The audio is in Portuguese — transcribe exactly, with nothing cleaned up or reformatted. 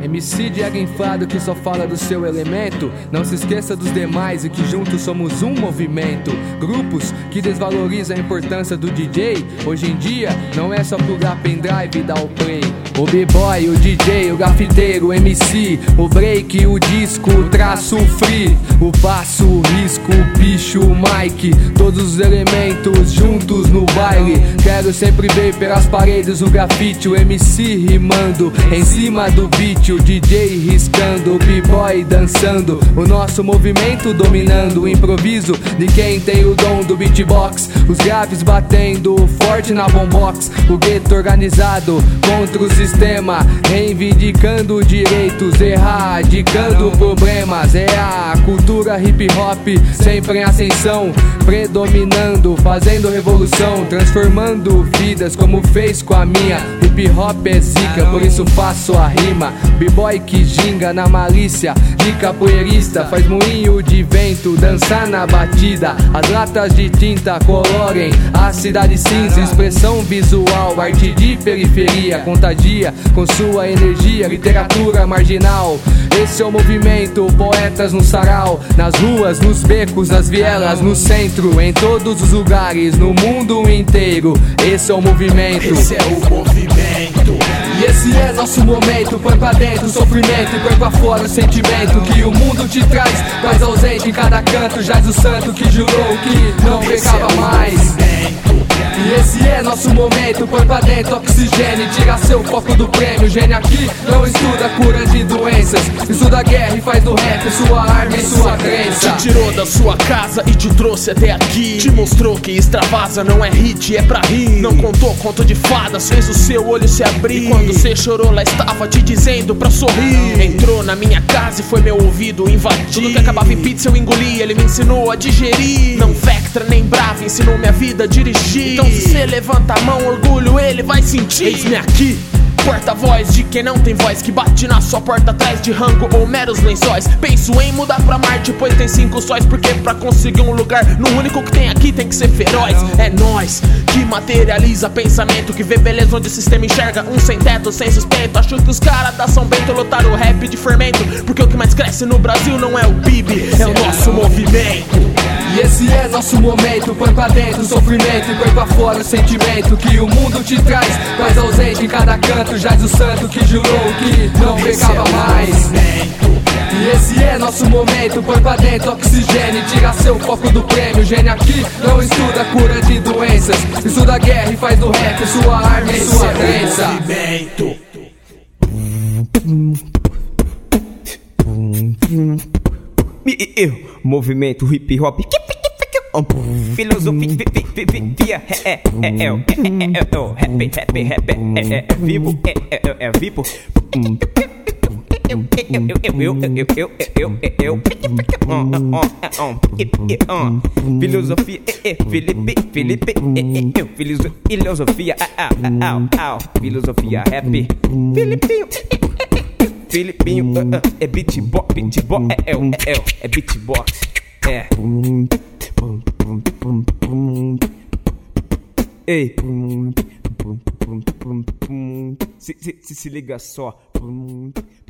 M C de ego inflado que só fala do seu elemento. Não se esqueça dos demais e que juntos somos um movimento. Grupos que desvalorizam a importância do D J. Hoje em dia não é só plugar pendrive e dar o play. O b-boy, o D J, o grafiteiro, o M C, o break, o disco, o traço, o free, o passo, o risco, o bicho, o mic, todos os elementos juntos no baile. Quero sempre ver pelas paredes o grafite, o M C rimando em cima do beat, o D J riscando, o b-boy dançando, o nosso movimento dominando o improviso de quem tem o dom do beatbox, os graves batendo forte na bombox, o gueto organizado contra o sistema, reivindicando direitos, erradicando problemas. É a cultura hip hop sempre em ascensão, predominando, fazendo revolução, transformando vidas como fez com a minha. Hip hop é zica, por isso faço a rima. B-boy que ginga na malícia, de capoeirista faz moinho de vento, dançar na batida. As latas de tinta colorem a cidade cinza, expressão visual, arte de periferia, contagia com sua energia, literatura marginal. Esse é o movimento, poetas no sarau, nas ruas, nos becos, nas vielas, no centro, em todos os lugares, no mundo inteiro. Esse é o movimento. Esse é o movimento. E esse é nosso momento, põe pra dentro o sofrimento e põe pra fora o sentimento que o mundo te traz. Mas ausente em cada canto, jaz o santo que jurou que não pecava mais. E esse é nosso momento, põe pra dentro oxigênio, tira seu foco do prêmio. Gênio aqui não estuda cura de doenças, estuda guerra e faz do rap sua arma e sua crença. Te tirou da sua casa e te trouxe até aqui, te mostrou que extravasa não é hit, é pra rir. Não contou conto de fadas, fez o seu olho se abrir, e quando cê chorou lá estava te dizendo pra sorrir. Entrou na minha casa e foi meu ouvido invadir, tudo que acabava em pizza eu engoli, ele me ensinou a digerir. Não Vectra nem Brava, ensinou minha vida a dirigir. Então se cê levanta a mão, orgulho ele vai sentir. Eis-me aqui, porta-voz de quem não tem voz, que bate na sua porta atrás de rango ou meros lençóis. Penso em mudar pra Marte, pois tem cinco sóis, porque pra conseguir um lugar no único que tem aqui tem que ser feroz. É nós que materializa pensamento, que vê beleza onde o sistema enxerga um sem teto, sem suspeito. Acho que os caras da São Bento lotaram o rap de fermento, porque o que mais cresce no Brasil não é o P I B, é o nosso movimento. E esse é nosso momento, põe pra dentro o sofrimento e põe pra fora o sentimento que o mundo te traz. Mas ausente em cada canto, jaz o santo que jurou que não pecava mais. E esse é nosso momento, põe pra dentro oxigênio, tira seu foco do prêmio. Gênio aqui não estuda cura de doenças, estuda guerra e faz do rap sua arma e sua crença. Movimento hip hop, filosofia é é é é o rap rap rap é é vivo é é é vivo. Eu eu eu eu eu eu eu filosofia é Felipe Felipe eu filosofia filosofia rap Filipinho Filipinho é beatbox beatbox é é é beatbox é. Ei, se, se, se liga só.